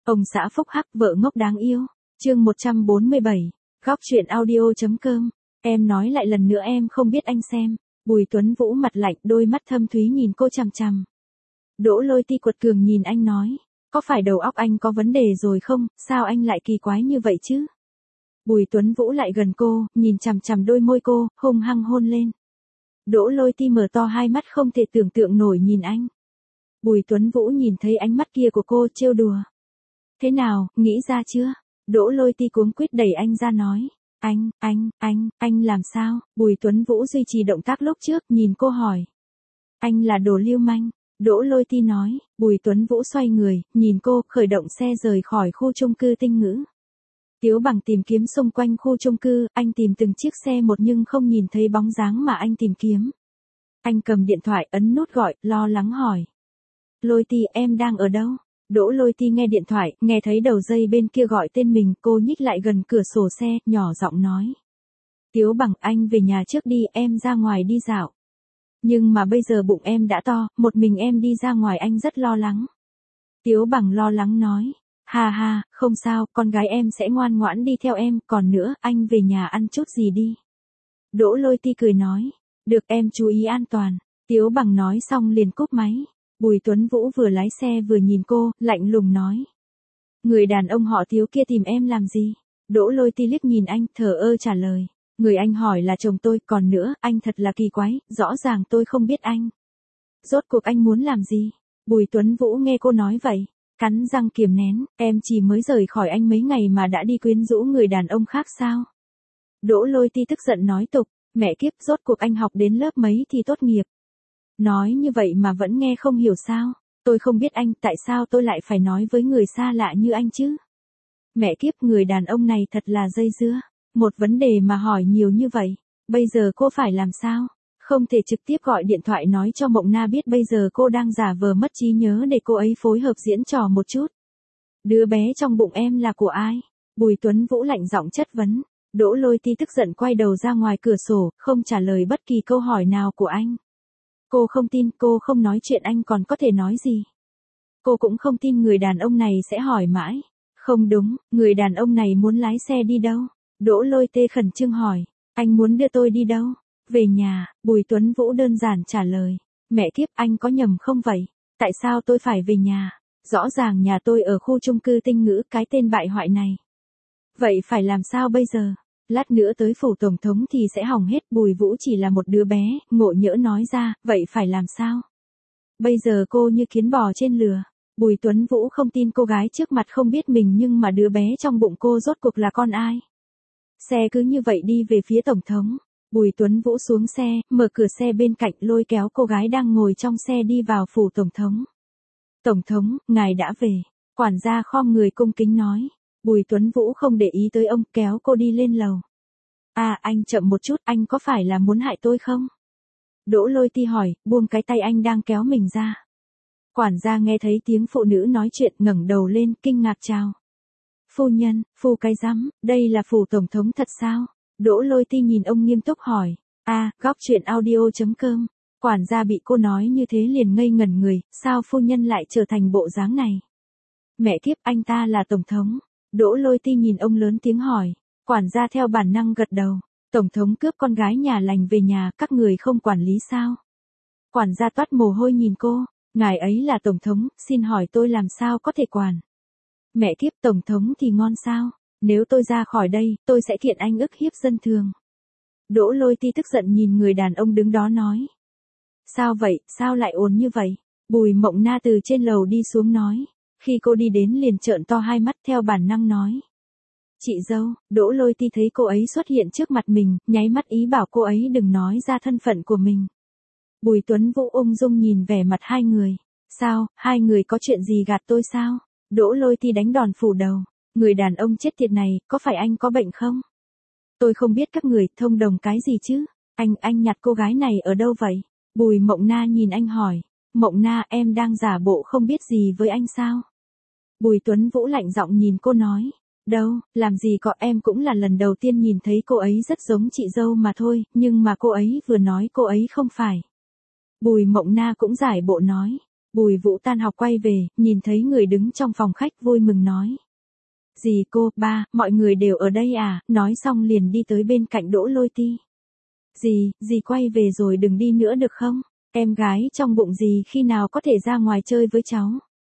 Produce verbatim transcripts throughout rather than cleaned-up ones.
Ông xã phúc hắc vợ ngốc đáng yêu. Chương một trăm bốn mươi bảy. Góc truyện audio.com. Em nói lại lần nữa em không biết anh xem. Bùi Tuấn Vũ mặt lạnh, đôi mắt thâm thúy nhìn cô chằm chằm. Đỗ Lôi Ti quật cường nhìn anh nói, có phải đầu óc anh có vấn đề rồi không, sao anh lại kỳ quái như vậy chứ? Bùi Tuấn Vũ lại gần cô, nhìn chằm chằm đôi môi cô, hung hăng hôn lên. Đỗ Lôi Ti mở to hai mắt không thể tưởng tượng nổi nhìn anh. Bùi Tuấn Vũ nhìn thấy ánh mắt kia của cô trêu đùa. Thế nào, nghĩ ra chưa? Đỗ Lôi Ti cuống quýt đẩy anh ra nói. Anh, anh, anh, anh làm sao? Bùi Tuấn Vũ duy trì động tác lúc trước, nhìn cô hỏi. Anh là đồ lưu manh. Đỗ Lôi Ti nói. Bùi Tuấn Vũ xoay người, nhìn cô, khởi động xe rời khỏi khu chung cư Tinh Ngữ. Tiếu Bằng tìm kiếm xung quanh khu chung cư, anh tìm từng chiếc xe một nhưng không nhìn thấy bóng dáng mà anh tìm kiếm. Anh cầm điện thoại ấn nút gọi, lo lắng hỏi. Lôi Ti, em đang ở đâu? Đỗ Lôi Ti nghe điện thoại, nghe thấy đầu dây bên kia gọi tên mình, cô nhích lại gần cửa sổ xe, nhỏ giọng nói. Tiếu Bằng, anh về nhà trước đi, em ra ngoài đi dạo. Nhưng mà bây giờ bụng em đã to, một mình em đi ra ngoài anh rất lo lắng. Tiếu Bằng lo lắng nói. Ha ha, không sao, con gái em sẽ ngoan ngoãn đi theo em, còn nữa, anh về nhà ăn chút gì đi. Đỗ Lôi Ti cười nói. Được, em chú ý an toàn. Tiếu Bằng nói xong liền cúp máy. Bùi Tuấn Vũ vừa lái xe vừa nhìn cô, lạnh lùng nói. Người đàn ông họ Tiếu kia tìm em làm gì? Đỗ Lôi Ti liếc nhìn anh, thờ ơ trả lời. Người anh hỏi là chồng tôi, còn nữa, anh thật là kỳ quái, rõ ràng tôi không biết anh. Rốt cuộc anh muốn làm gì? Bùi Tuấn Vũ nghe cô nói vậy, cắn răng kiềm nén, em chỉ mới rời khỏi anh mấy ngày mà đã đi quyến rũ người đàn ông khác sao? Đỗ Lôi Ti tức giận nói tục, mẹ kiếp, rốt cuộc anh học đến lớp mấy thì tốt nghiệp. Nói như vậy mà vẫn nghe không hiểu sao? Tôi không biết anh, tại sao tôi lại phải nói với người xa lạ như anh chứ? Mẹ kiếp, người đàn ông này thật là dây dưa. Một vấn đề mà hỏi nhiều như vậy, bây giờ cô phải làm sao? Không thể trực tiếp gọi điện thoại nói cho Mộng Na biết bây giờ cô đang giả vờ mất trí nhớ để cô ấy phối hợp diễn trò một chút. Đứa bé trong bụng em là của ai? Bùi Tuấn Vũ lạnh giọng chất vấn. Đỗ Lôi Ti tức giận quay đầu ra ngoài cửa sổ, không trả lời bất kỳ câu hỏi nào của anh. Cô không tin, cô không nói chuyện anh còn có thể nói gì. Cô cũng không tin người đàn ông này sẽ hỏi mãi. Không đúng, người đàn ông này muốn lái xe đi đâu? Đỗ Lôi Tê khẩn trương hỏi, anh muốn đưa tôi đi đâu? Về nhà, Bùi Tuấn Vũ đơn giản trả lời. Mẹ kiếp, anh có nhầm không vậy? Tại sao tôi phải về nhà? Rõ ràng nhà tôi ở khu chung cư Tinh Ngữ, cái tên bại hoại này. Vậy phải làm sao bây giờ? Lát nữa tới phủ tổng thống thì sẽ hỏng hết. Bùi Vũ chỉ là một đứa bé, ngộ nhỡ nói ra, vậy phải làm sao? Bây giờ cô như kiến bò trên lừa. Bùi Tuấn Vũ không tin cô gái trước mặt không biết mình nhưng mà đứa bé trong bụng cô rốt cuộc là con ai? Xe cứ như vậy đi về phía tổng thống. Bùi Tuấn Vũ xuống xe, mở cửa xe bên cạnh lôi kéo cô gái đang ngồi trong xe đi vào phủ tổng thống. Tổng thống, ngài đã về. Quản gia khom người cung kính nói. Bùi Tuấn Vũ không để ý tới ông, kéo cô đi lên lầu. À, anh chậm một chút, anh có phải là muốn hại tôi không? Đỗ Lôi Ti hỏi, buông cái tay anh đang kéo mình ra. Quản gia nghe thấy tiếng phụ nữ nói chuyện ngẩng đầu lên, kinh ngạc chào. Phu nhân, phu cái rắm, đây là phủ tổng thống thật sao? Đỗ Lôi Ti nhìn ông nghiêm túc hỏi. À, góc truyện audio.com. Quản gia bị cô nói như thế liền ngây ngẩn người, sao phu nhân lại trở thành bộ dáng này? Mẹ kiếp, anh ta là tổng thống. Đỗ Lôi Ti nhìn ông lớn tiếng hỏi. Quản gia theo bản năng gật đầu. Tổng thống cướp con gái nhà lành về nhà, các người không quản lý sao? Quản gia toát mồ hôi nhìn cô. Ngài ấy là tổng thống, xin hỏi tôi làm sao có thể quản? Mẹ kiếp, tổng thống thì ngon sao? Nếu tôi ra khỏi đây, tôi sẽ kiện anh ức hiếp dân thường. Đỗ Lôi Ti tức giận nhìn người đàn ông đứng đó nói. Sao vậy, sao lại ồn như vậy? Bùi Mộng Na từ trên lầu đi xuống nói. Khi cô đi đến liền trợn to hai mắt theo bản năng nói. Chị dâu. Đỗ Lôi Ti thấy cô ấy xuất hiện trước mặt mình, nháy mắt ý bảo cô ấy đừng nói ra thân phận của mình. Bùi Tuấn Vũ ung dung nhìn vẻ mặt hai người. Sao, hai người có chuyện gì gạt tôi sao? Đỗ Lôi Ti đánh đòn phủ đầu. Người đàn ông chết tiệt này, có phải anh có bệnh không? Tôi không biết các người thông đồng cái gì chứ? Anh, anh nhặt cô gái này ở đâu vậy? Bùi Mộng Na nhìn anh hỏi. Mộng Na, em đang giả bộ không biết gì với anh sao? Bùi Tuấn Vũ lạnh giọng nhìn cô nói. Đâu, làm gì có, em cũng là lần đầu tiên nhìn thấy cô ấy rất giống chị dâu mà thôi, nhưng mà cô ấy vừa nói cô ấy không phải. Bùi Mộng Na cũng giải bộ nói. Bùi Vũ tan học quay về, nhìn thấy người đứng trong phòng khách vui mừng nói. Dì cô, ba, mọi người đều ở đây à, nói xong liền đi tới bên cạnh Đỗ Lôi Ti. Dì, dì quay về rồi đừng đi nữa được không? Em gái trong bụng dì khi nào có thể ra ngoài chơi với cháu?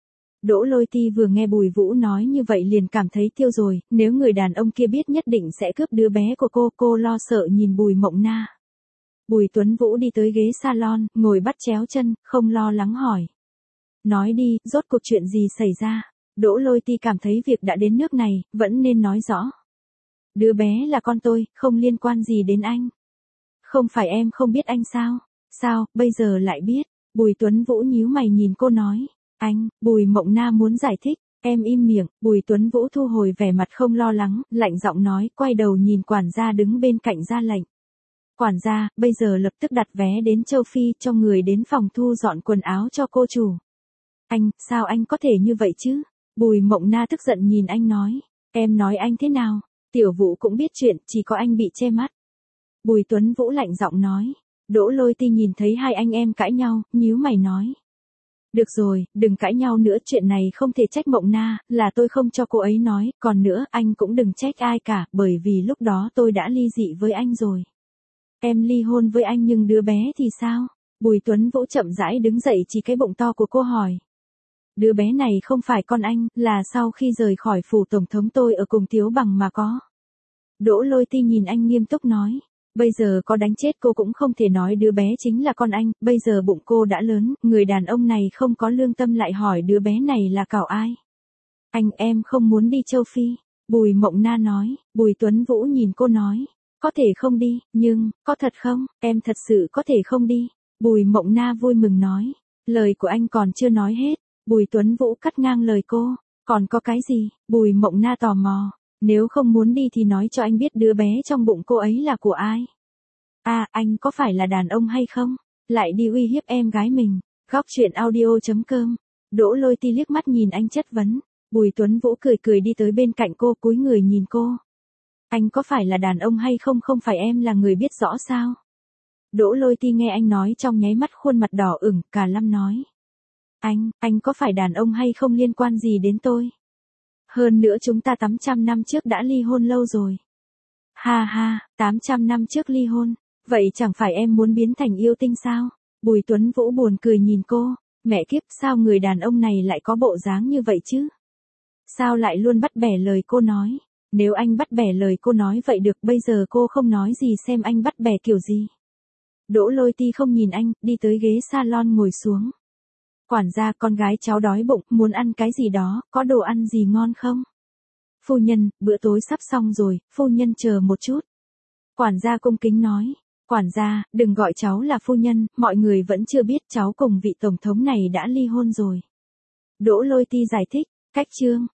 Đỗ Lôi Ti vừa nghe Bùi Vũ nói như vậy liền cảm thấy tiêu rồi, nếu người đàn ông kia biết nhất định sẽ cướp đứa bé của cô, cô lo sợ nhìn Bùi Mộng Na. Bùi Tuấn Vũ đi tới ghế salon, ngồi bắt chéo chân, không lo lắng hỏi. Nói đi, rốt cuộc chuyện gì xảy ra? Đỗ Lôi Ti cảm thấy việc đã đến nước này, vẫn nên nói rõ. Đứa bé là con tôi, không liên quan gì đến anh. Không phải em không biết anh sao? Sao, bây giờ lại biết? Bùi Tuấn Vũ nhíu mày nhìn cô nói. Anh, Bùi Mộng Na muốn giải thích, em im miệng. Bùi Tuấn Vũ thu hồi vẻ mặt không lo lắng, lạnh giọng nói, quay đầu nhìn quản gia đứng bên cạnh ra lệnh. Quản gia, bây giờ lập tức đặt vé đến châu Phi cho người đến phòng thu dọn quần áo cho cô chủ. Anh, sao anh có thể như vậy chứ? Bùi Mộng Na tức giận nhìn anh nói. Em nói anh thế nào? Tiểu Vũ cũng biết chuyện, chỉ có anh bị che mắt. Bùi Tuấn Vũ lạnh giọng nói. Đỗ Lôi Ti nhìn thấy hai anh em cãi nhau, nhíu mày nói. Được rồi, đừng cãi nhau nữa, chuyện này không thể trách Mộng Na, là tôi không cho cô ấy nói, còn nữa, anh cũng đừng trách ai cả, bởi vì lúc đó tôi đã ly dị với anh rồi. Em ly hôn với anh nhưng đứa bé thì sao? Bùi Tuấn Vũ chậm rãi đứng dậy chỉ cái bụng to của cô hỏi. Đứa bé này không phải con anh, là sau khi rời khỏi phủ tổng thống tôi ở cùng Tiếu Bằng mà có. Đỗ Lôi Ti nhìn anh nghiêm túc nói. Bây giờ có đánh chết cô cũng không thể nói đứa bé chính là con anh, bây giờ bụng cô đã lớn, người đàn ông này không có lương tâm lại hỏi đứa bé này là cảo ai. Anh em không muốn đi châu Phi. Bùi Mộng Na nói. Bùi Tuấn Vũ nhìn cô nói. Có thể không đi, nhưng, có thật không, em thật sự có thể không đi. Bùi Mộng Na vui mừng nói. Lời của anh còn chưa nói hết. Bùi Tuấn Vũ cắt ngang lời cô. Còn có cái gì? Bùi Mộng Na tò mò. Nếu không muốn đi thì nói cho anh biết đứa bé trong bụng cô ấy là của ai. À, anh có phải là đàn ông hay không? Lại đi uy hiếp em gái mình. Góc truyện audio chấm com. Đỗ Lôi Ti liếc mắt nhìn anh chất vấn. Bùi Tuấn Vũ cười cười đi tới bên cạnh cô, cúi người nhìn cô. Anh có phải là đàn ông hay không, không phải em là người biết rõ sao? Đỗ Lôi Ti nghe anh nói trong nháy mắt khuôn mặt đỏ ửng, cả lâm nói. Anh, anh có phải đàn ông hay không liên quan gì đến tôi? Hơn nữa chúng ta tám trăm năm trước đã ly hôn lâu rồi. Ha ha, tám trăm năm trước ly hôn, vậy chẳng phải em muốn biến thành yêu tinh sao? Bùi Tuấn Vũ buồn cười nhìn cô, mẹ kiếp sao người đàn ông này lại có bộ dáng như vậy chứ? Sao lại luôn bắt bẻ lời cô nói? Nếu anh bắt bẻ lời cô nói vậy được, bây giờ cô không nói gì xem anh bắt bẻ kiểu gì. Đỗ Lôi Ti không nhìn anh, đi tới ghế salon ngồi xuống. Quản gia, con gái cháu đói bụng, muốn ăn cái gì đó, có đồ ăn gì ngon không? Phu nhân, bữa tối sắp xong rồi, phu nhân chờ một chút. Quản gia cung kính nói. Quản gia, đừng gọi cháu là phu nhân, mọi người vẫn chưa biết cháu cùng vị tổng thống này đã ly hôn rồi. Đỗ Lôi Ti giải thích, cách chương.